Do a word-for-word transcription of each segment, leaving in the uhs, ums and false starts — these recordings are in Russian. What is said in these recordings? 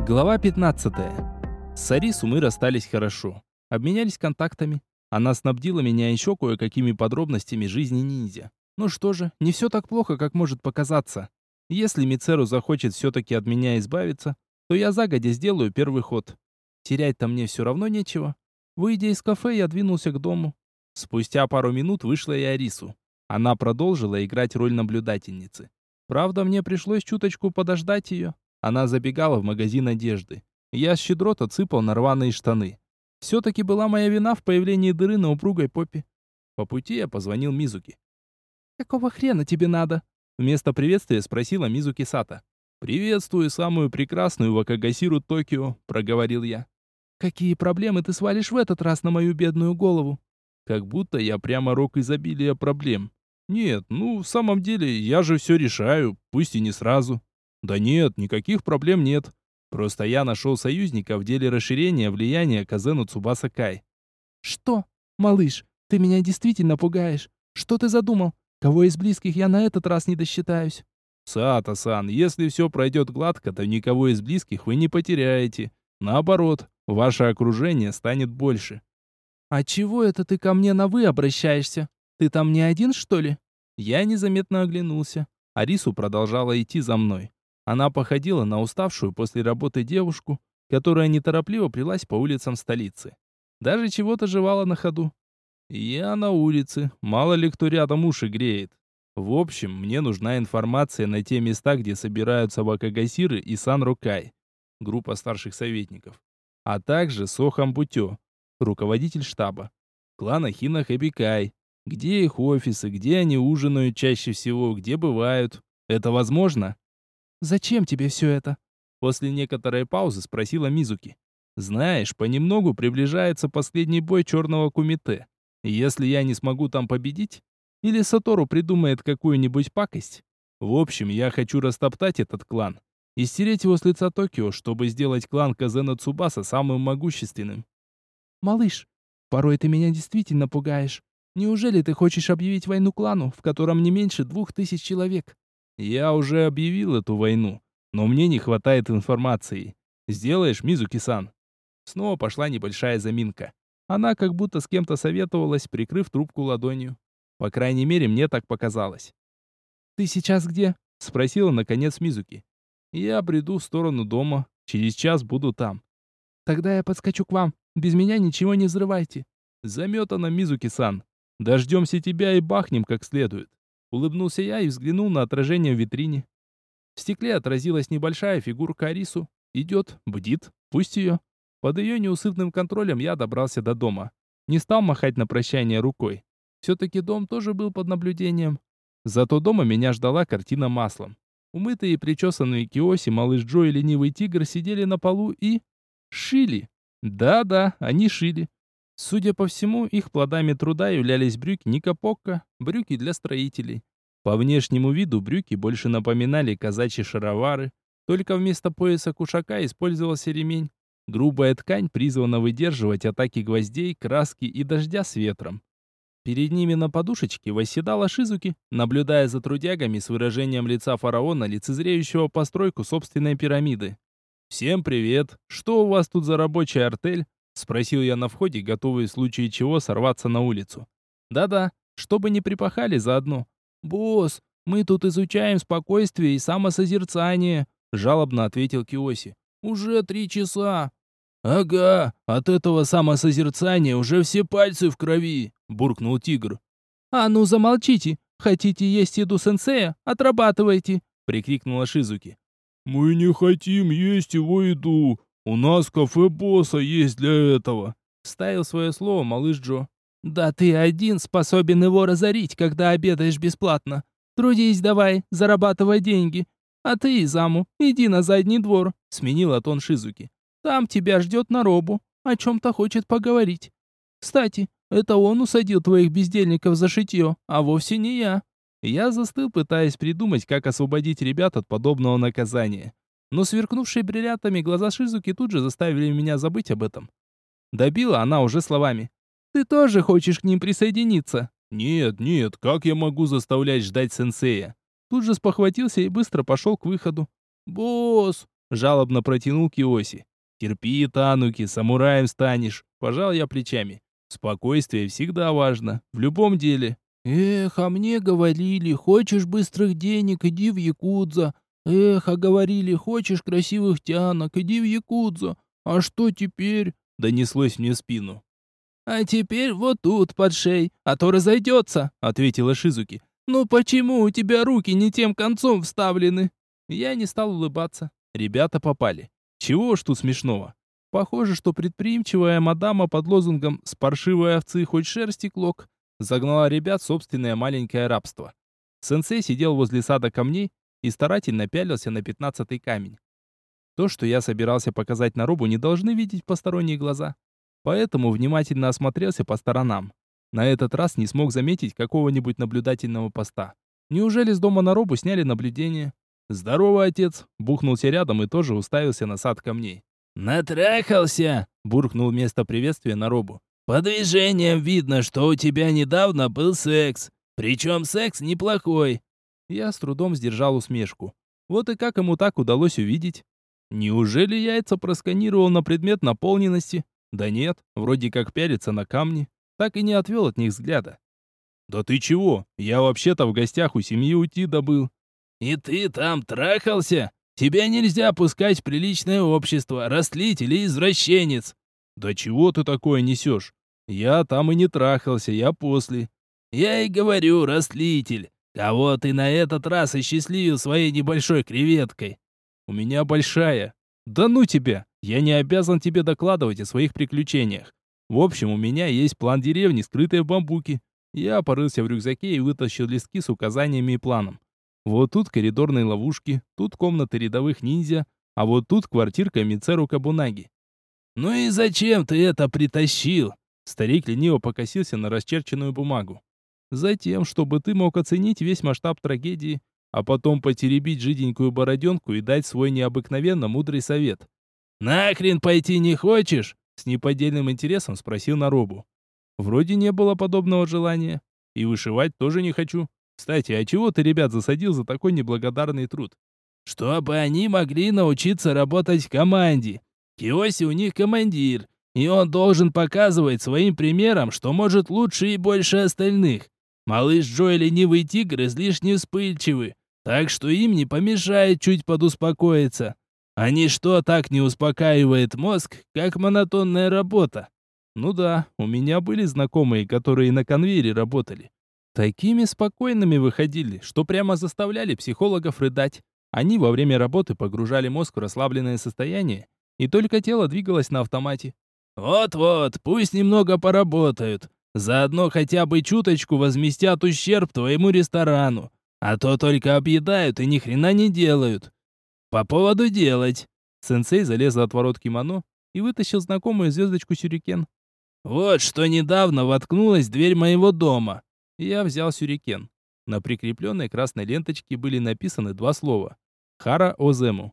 Глава пятнадцатая. С Арису мы расстались хорошо. Обменялись контактами. Она снабдила меня еще кое-какими подробностями жизни ниндзя. Ну что же, не все так плохо, как может показаться. Если Мицеру захочет все-таки от меня избавиться, то я загодя сделаю первый ход. Терять-то мне все равно нечего. Выйдя из кафе, я двинулся к дому. Спустя пару минут вышла и Арису. Она продолжила играть роль наблюдательницы. Правда, мне пришлось чуточку подождать ее. Она забегала в магазин одежды. Я щедро отсыпал на рваные штаны. Все-таки была моя вина в появлении дыры на упругой попе. По пути я позвонил Мизуки. «Какого хрена тебе надо?» Вместо приветствия спросила Мизуки Сата. «Приветствую самую прекрасную Вакагасиру Токио», — проговорил я. «Какие проблемы ты свалишь в этот раз на мою бедную голову?» Как будто я прямо рог изобилия проблем. «Нет, ну, в самом деле, я же все решаю, пусть и не сразу». «Да нет, никаких проблем нет. Просто я нашел союзника в деле расширения влияния Казену Цубаса Кай». «Что? Малыш, ты меня действительно пугаешь. Что ты задумал? Кого из близких я на этот раз не досчитаюсь?» «Сато-сан, если все пройдет гладко, то никого из близких вы не потеряете. Наоборот, ваше окружение станет больше». «А чего это ты ко мне на «вы» обращаешься? Ты там не один, что ли?» Я незаметно оглянулся. Арису продолжала идти за мной. Она походила на уставшую после работы девушку, которая неторопливо плелась по улицам столицы. Даже чего-то жевала на ходу. Я на улице, мало ли кто рядом уши греет. В общем, мне нужна информация на те места, где собираются Вакагасиры и Сан-Рокай, группа старших советников, а также Сохам Бутё, руководитель штаба, клана Хина Хэбикай, где их офисы, где они ужинают чаще всего, где бывают. Это возможно? «Зачем тебе все это?» После некоторой паузы спросила Мизуки. «Знаешь, понемногу приближается последний бой черного кумите. Если я не смогу там победить, или Сатору придумает какую-нибудь пакость, в общем, я хочу растоптать этот клан и стереть его с лица Токио, чтобы сделать клан Казена Цубаса самым могущественным». «Малыш, порой ты меня действительно пугаешь. Неужели ты хочешь объявить войну клану, в котором не меньше двух тысяч человек?» «Я уже объявил эту войну, но мне не хватает информации. Сделаешь, Мизуки-сан?» Снова пошла небольшая заминка. Она как будто с кем-то советовалась, прикрыв трубку ладонью. По крайней мере, мне так показалось. «Ты сейчас где?» — спросила наконец Мизуки. «Я приду в сторону дома. Через час буду там». «Тогда я подскочу к вам. Без меня ничего не взрывайте». «Заметано, Мизуки-сан. Дождемся тебя и бахнем как следует». Улыбнулся я и взглянул на отражение в витрине. В стекле отразилась небольшая фигурка Арису. Идет, бдит, пусть ее. Под ее неусыпным контролем я добрался до дома. Не стал махать на прощание рукой. Все-таки дом тоже был под наблюдением. Зато дома меня ждала картина маслом. Умытые и причесанные Киоси, малыш Джо и ленивый тигр сидели на полу и... шили. Да-да, они шили. Судя по всему, их плодами труда являлись брюки Никопокка, брюки для строителей. По внешнему виду брюки больше напоминали казачьи шаровары, только вместо пояса кушака использовался ремень. Грубая ткань призвана выдерживать атаки гвоздей, краски и дождя с ветром. Перед ними на подушечке восседала Шизуки, наблюдая за трудягами с выражением лица фараона, лицезреющего постройку собственной пирамиды. «Всем привет! Что у вас тут за рабочая артель?» — спросил я на входе, готовый в случае чего сорваться на улицу. «Да-да, чтобы не припахали заодно». «Босс, мы тут изучаем спокойствие и самосозерцание», — жалобно ответил Киоси. «Уже три часа». «Ага, от этого самосозерцания уже все пальцы в крови», — буркнул тигр. «А ну замолчите! Хотите есть еду сенсея? Отрабатывайте!» — прикрикнула Шизуки. «Мы не хотим есть его еду. У нас кафе босса есть для этого», — вставил свое слово малыш Джо. «Да ты один способен его разорить, когда обедаешь бесплатно. Трудись давай, зарабатывай деньги. А ты, Изаму, иди на задний двор», — сменила тон Шизуки. «Там тебя ждет Наробу, о чем-то хочет поговорить. Кстати, это он усадил твоих бездельников за шитье, а вовсе не я». Я застыл, пытаясь придумать, как освободить ребят от подобного наказания. Но сверкнувшие бриллиантами глаза Шизуки тут же заставили меня забыть об этом. Добила она уже словами. «Ты тоже хочешь к ним присоединиться?» «Нет, нет, как я могу заставлять ждать сенсея?» Тут же спохватился и быстро пошел к выходу. «Босс, Жалобно протянул Киоси. Терпи, Тануки, самураем станешь. Пожал я плечами. Спокойствие всегда важно. В любом деле. Эх, а мне говорили, хочешь быстрых денег, иди в якудза. Эх, а говорили, хочешь красивых тянок, иди в якудза. А что теперь? Донеслось мне в спину. «А теперь вот тут, под шеей, а то разойдется», — ответила Шизуки. «Ну почему у тебя руки не тем концом вставлены?» Я не стал улыбаться. Ребята попали. Чего уж тут смешного? Похоже, что предприимчивая мадама под лозунгом «С паршивой овцы хоть шерсти клок» загнала ребят в собственное маленькое рабство. Сенсей сидел возле сада камней и старательно пялился на пятнадцатый камень. То, что я собирался показать Наробу, не должны видеть посторонние глаза. Поэтому внимательно осмотрелся по сторонам. На этот раз не смог заметить какого-нибудь наблюдательного поста. Неужели с дома Наробу сняли наблюдение? «Здорово, отец!» Бухнулся рядом и тоже уставился на сад камней. «Натрахался!» — буркнул вместо приветствия Наробу. «По движениям видно, что у тебя недавно был секс. Причем секс неплохой». Я с трудом сдержал усмешку. Вот и как ему так удалось увидеть? Неужели яйца просканировал на предмет наполненности? Да нет, вроде как пялится на камни. Так и не отвел от них взгляда. «Да ты чего? Я вообще-то в гостях у семьи Утида был». «И ты там трахался? Тебя нельзя пускать в приличное общество, растлить или извращенец». «Да чего ты такое несешь? Я там и не трахался, я после». «Я и говорю, растлитель. Кого ты на этот раз осчастливил своей небольшой креветкой?» «У меня большая». «Да ну тебя! Я не обязан тебе докладывать о своих приключениях. В общем, у меня есть план деревни, скрытой в бамбуке». Я порылся в рюкзаке и вытащил листки с указаниями и планом. Вот тут коридорные ловушки, тут комнаты рядовых ниндзя, а вот тут квартирка Мицеру Кабунаги. «Ну и зачем ты это притащил?» Старик лениво покосился на расчерченную бумагу. «Затем, чтобы ты мог оценить весь масштаб трагедии, а потом потеребить жиденькую бороденку и дать свой необыкновенно мудрый совет». «Нахрен пойти не хочешь?» С неподдельным интересом спросил Наробу. «Вроде не было подобного желания. И вышивать тоже не хочу. Кстати, а чего ты ребят засадил за такой неблагодарный труд?» «Чтобы они могли научиться работать в команде. Киоси у них командир, и он должен показывать своим примером, что может лучше и больше остальных. Малыш Джо и ленивый тигр излишне вспыльчивы, так что им не помешает чуть подуспокоиться. А ничто так не успокаивает мозг, как монотонная работа». «Ну да, у меня были знакомые, которые на конвейере работали. Такими спокойными выходили, что прямо заставляли психологов рыдать. Они во время работы погружали мозг в расслабленное состояние, и только тело двигалось на автомате. «Вот-вот, пусть немного поработают. Заодно хотя бы чуточку возместят ущерб твоему ресторану. А то только объедают и ни хрена не делают. По поводу делать». Сенсей залез за отворот кимоно и вытащил знакомую звездочку сюрикен. «Вот что недавно воткнулась в дверь моего дома». Я взял сюрикен. На прикрепленной красной ленточке были написаны два слова. Хара Озему.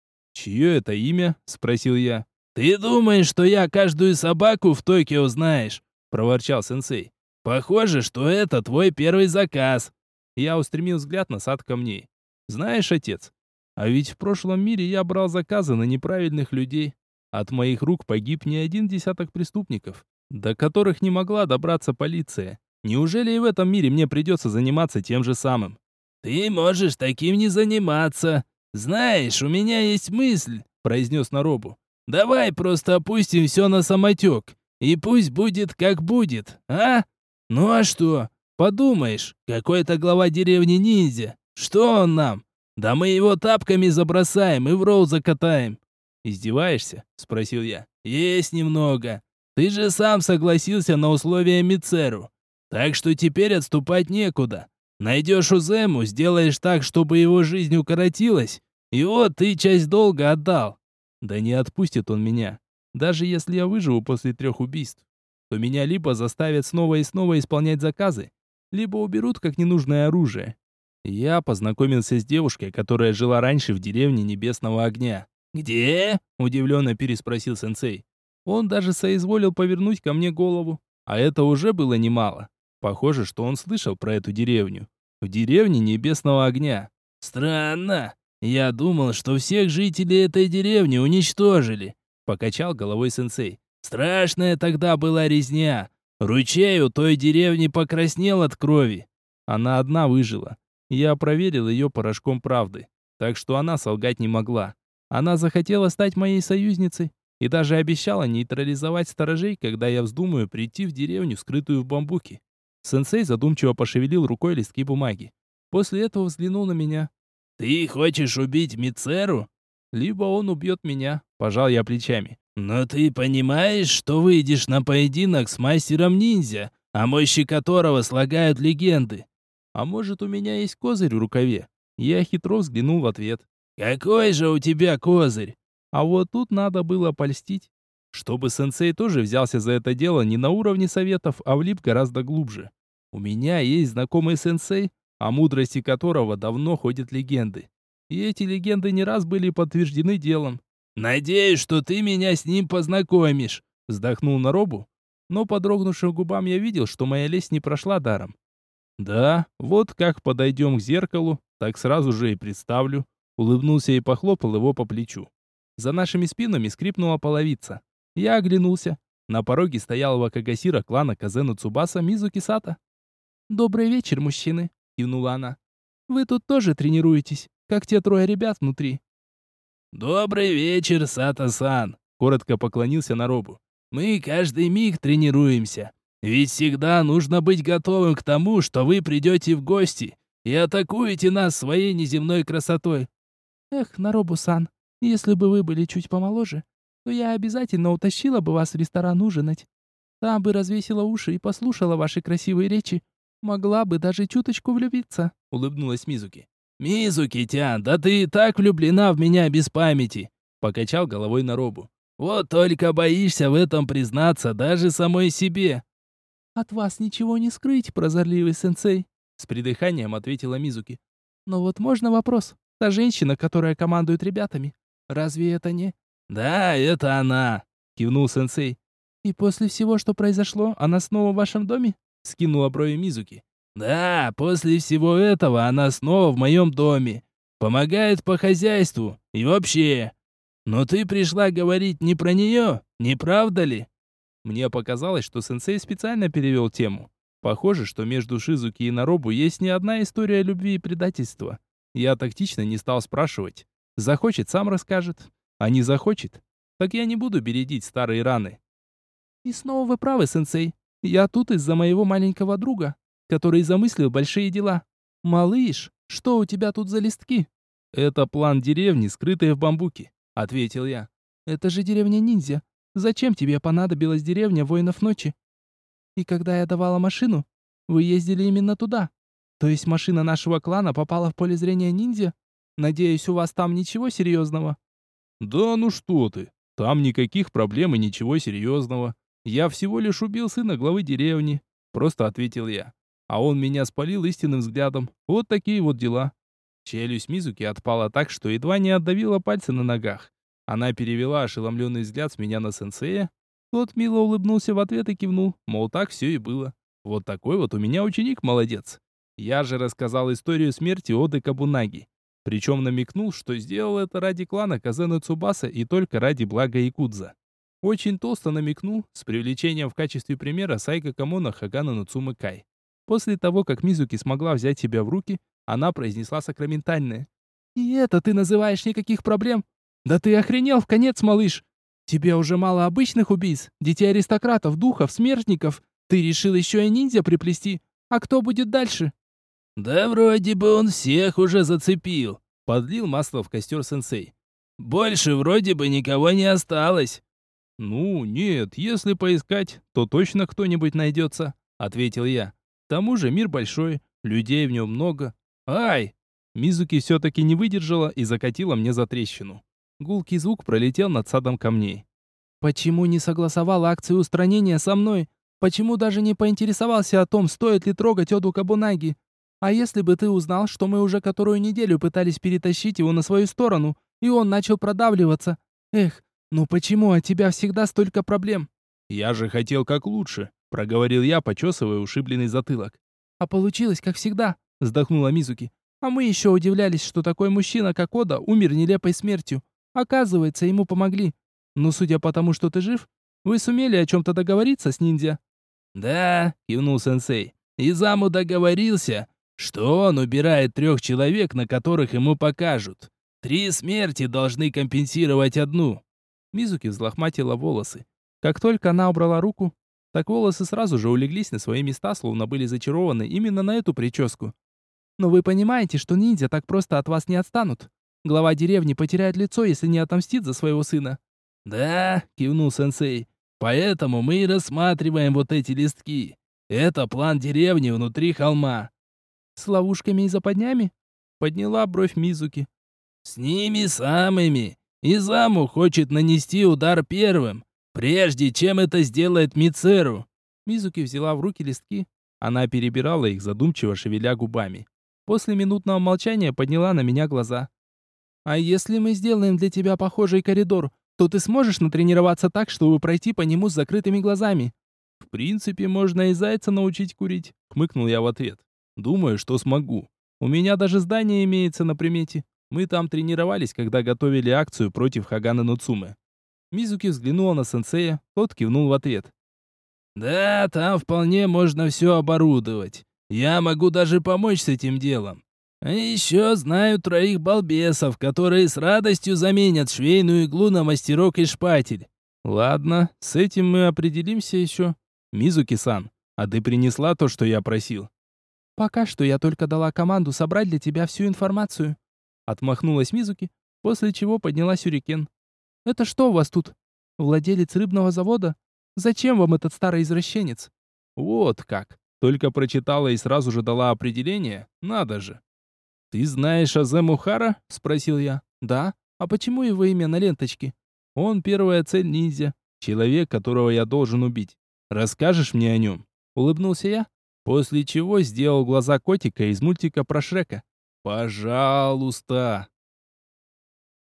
«Чье это имя?» — спросил я. «Ты думаешь, что я каждую собаку в Токио знаешь?» — проворчал сенсей. «Похоже, что это твой первый заказ». Я устремил взгляд на сад камней. «Знаешь, отец, а ведь в прошлом мире я брал заказы на неправильных людей. От моих рук погиб не один десяток преступников, до которых не могла добраться полиция. Неужели и в этом мире мне придется заниматься тем же самым?» «Ты можешь таким не заниматься. Знаешь, у меня есть мысль», — произнес Наробу. «Давай просто опустим все на самотек, и пусть будет как будет, а? Ну а что? Подумаешь, какой-то глава деревни ниндзя. Что он нам? Да мы его тапками забросаем и в ролл закатаем». «Издеваешься?» — спросил я. «Есть немного. Ты же сам согласился на условия Мицеру. Так что теперь отступать некуда. Найдешь Узему, сделаешь так, чтобы его жизнь укоротилась, и вот ты часть долга отдал». «Да не отпустит он меня. Даже если я выживу после трех убийств, то меня либо заставят снова и снова исполнять заказы, либо уберут как ненужное оружие». Я познакомился с девушкой, которая жила раньше в деревне Небесного Огня. «Где?» – удивленно переспросил сенсей. Он даже соизволил повернуть ко мне голову, а это уже было немало. Похоже, что он слышал про эту деревню. В деревне Небесного Огня. «Странно. Я думал, что всех жителей этой деревни уничтожили», — покачал головой сенсей. «Страшная тогда была резня. Ручей у той деревни покраснел от крови». Она одна выжила. Я проверил ее порошком правды. Так что она солгать не могла. Она захотела стать моей союзницей и даже обещала нейтрализовать сторожей, когда я вздумаю прийти в деревню, скрытую в бамбуке. Сенсей задумчиво пошевелил рукой листки бумаги. После этого взглянул на меня. «Ты хочешь убить Мицеру?» «Либо он убьет меня», — пожал я плечами. «Но ты понимаешь, что выйдешь на поединок с мастером-ниндзя, о мощи которого слагают легенды?» «А может, у меня есть козырь в рукаве?» Я хитро взглянул в ответ. «Какой же у тебя козырь?» А вот тут надо было польстить. Чтобы сенсей тоже взялся за это дело не на уровне советов, а влип гораздо глубже. У меня есть знакомый сенсей, о мудрости которого давно ходят легенды. И эти легенды не раз были подтверждены делом. «Надеюсь, что ты меня с ним познакомишь», — вздохнул Наробу, но по дрогнувшим губам я видел, что моя лесть не прошла даром. «Да, вот как подойдем к зеркалу, так сразу же и представлю», — улыбнулся и похлопал его по плечу. За нашими спинами скрипнула половица. Я оглянулся. На пороге стоял вакагасира клана Казену Цубаса Мизуки Сато. «Добрый вечер, мужчины», — кивнула она. «Вы тут тоже тренируетесь, как те трое ребят внутри». «Добрый вечер, Сато-сан», — коротко поклонился Наробу. «Мы каждый миг тренируемся. Ведь всегда нужно быть готовым к тому, что вы придете в гости и атакуете нас своей неземной красотой». «Эх, Наробу-сан, если бы вы были чуть помоложе, то я обязательно утащила бы вас в ресторан ужинать. Там бы развесила уши и послушала ваши красивые речи. Могла бы даже чуточку влюбиться», — улыбнулась Мизуки. «Мизуки-тян, да ты и так влюблена в меня без памяти», — покачал головой Наробу. «Вот только боишься в этом признаться даже самой себе». «От вас ничего не скрыть, прозорливый сенсей», — с придыханием ответила Мизуки. «Но вот можно вопрос? Та женщина, которая командует ребятами, разве это не...» «Да, это она», — кивнул сенсей. «И после всего, что произошло, она снова в вашем доме?» — скинула брови Мизуки. «Да, после всего этого она снова в моем доме. Помогает по хозяйству и вообще. Но ты пришла говорить не про нее, не правда ли?» Мне показалось, что сенсей специально перевел тему. Похоже, что между Шизуки и Наробу есть не одна история любви и предательства. Я тактично не стал спрашивать. Захочет, сам расскажет. А не захочет, так я не буду бередить старые раны. «И снова вы правы, сенсей. Я тут из-за моего маленького друга, который замыслил большие дела. Малыш, что у тебя тут за листки?» «Это план деревни, скрытой в бамбуке», — ответил я. «Это же деревня ниндзя. Зачем тебе понадобилась деревня воинов ночи? И когда я давала машину, вы ездили именно туда. То есть машина нашего клана попала в поле зрения ниндзя? Надеюсь, у вас там ничего серьезного?» «Да ну что ты, там никаких проблем и ничего серьезного. Я всего лишь убил сына главы деревни», — просто ответил я. А он меня спалил истинным взглядом. Вот такие вот дела. Челюсть Мизуки отпала так, что едва не отдавила пальцы на ногах. Она перевела ошеломленный взгляд с меня на сенсея. Тот мило улыбнулся в ответ и кивнул, мол, так все и было. Вот такой вот у меня ученик молодец. Я же рассказал историю смерти Оды Кабунаги. Причем намекнул, что сделал это ради клана Казену Цубаса и только ради блага Якудза. Очень толсто намекнул, с привлечением в качестве примера Сайка Камона Хагана Нацумы Кай. После того, как Мизуки смогла взять себя в руки, она произнесла сакраментальное. «И это ты называешь никаких проблем? Да ты охренел в конец, малыш! Тебе уже мало обычных убийц, детей аристократов, духов, смертников. Ты решил еще и ниндзя приплести. А кто будет дальше?» «Да вроде бы он всех уже зацепил», — подлил масло в костер сенсей. «Больше вроде бы никого не осталось». «Ну, нет, если поискать, то точно кто-нибудь найдется», — ответил я. «К тому же мир большой, людей в нем много». «Ай!» Мизуки все-таки не выдержала и закатила мне за трещину. Гулкий звук пролетел над садом камней. «Почему не согласовал акцию устранения со мной? Почему даже не поинтересовался о том, стоит ли трогать Оду Кабунаги? А если бы ты узнал, что мы уже которую неделю пытались перетащить его на свою сторону, и он начал продавливаться? Эх, ну почему от тебя всегда столько проблем?» «Я же хотел как лучше», — проговорил я, почесывая ушибленный затылок. «А получилось, как всегда», — вздохнула Мизуки. А мы еще удивлялись, что такой мужчина, как Ода, умер нелепой смертью. Оказывается, ему помогли. Но судя по тому, что ты жив, вы сумели о чем-то договориться с ниндзя?» «Да», — кивнул сенсей. «Изаму договорился, что он убирает трех человек, на которых ему покажут. Три смерти должны компенсировать одну». Мизуки взлохматила волосы. Как только она убрала руку, так волосы сразу же улеглись на свои места, словно были зачарованы именно на эту прическу. «Но вы понимаете, что ниндзя так просто от вас не отстанут? Глава деревни потеряет лицо, если не отомстит за своего сына». «Да», — кивнул сенсей, — «поэтому мы и рассматриваем вот эти листки. Это план деревни внутри холма». «С ловушками и западнями?» — подняла бровь Мизуки. «С ними самыми. Изаму хочет нанести удар первым, прежде чем это сделает Мицеру». Мизуки взяла в руки листки. Она перебирала их, задумчиво шевеля губами. После минутного молчания подняла на меня глаза. «А если мы сделаем для тебя похожий коридор, то ты сможешь натренироваться так, чтобы пройти по нему с закрытыми глазами?» «В принципе, можно и зайца научить курить», — хмыкнул я в ответ. «Думаю, что смогу. У меня даже здание имеется на примете. Мы там тренировались, когда готовили акцию против Хагана Нуцумэ». Мизуки взглянула на сенсея, тот кивнул в ответ. «Да, там вполне можно все оборудовать. Я могу даже помочь с этим делом. А еще знаю троих балбесов, которые с радостью заменят швейную иглу на мастерок и шпатель». «Ладно, с этим мы определимся еще. Мизуки-сан, а ты принесла то, что я просил?» «Пока что я только дала команду собрать для тебя всю информацию». Отмахнулась Мизуки, после чего подняла сюрикен. «Это что у вас тут? Владелец рыбного завода? Зачем вам этот старый извращенец?» «Вот как. Только прочитала и сразу же дала определение? Надо же!» «Ты знаешь Азему Хара?» — спросил я. «Да. А почему его имя на ленточке?» «Он первая цель ниндзя. Человек, которого я должен убить. Расскажешь мне о нем?» Улыбнулся я, после чего сделал глаза котика из мультика про Шрека. «Пожалуйста!»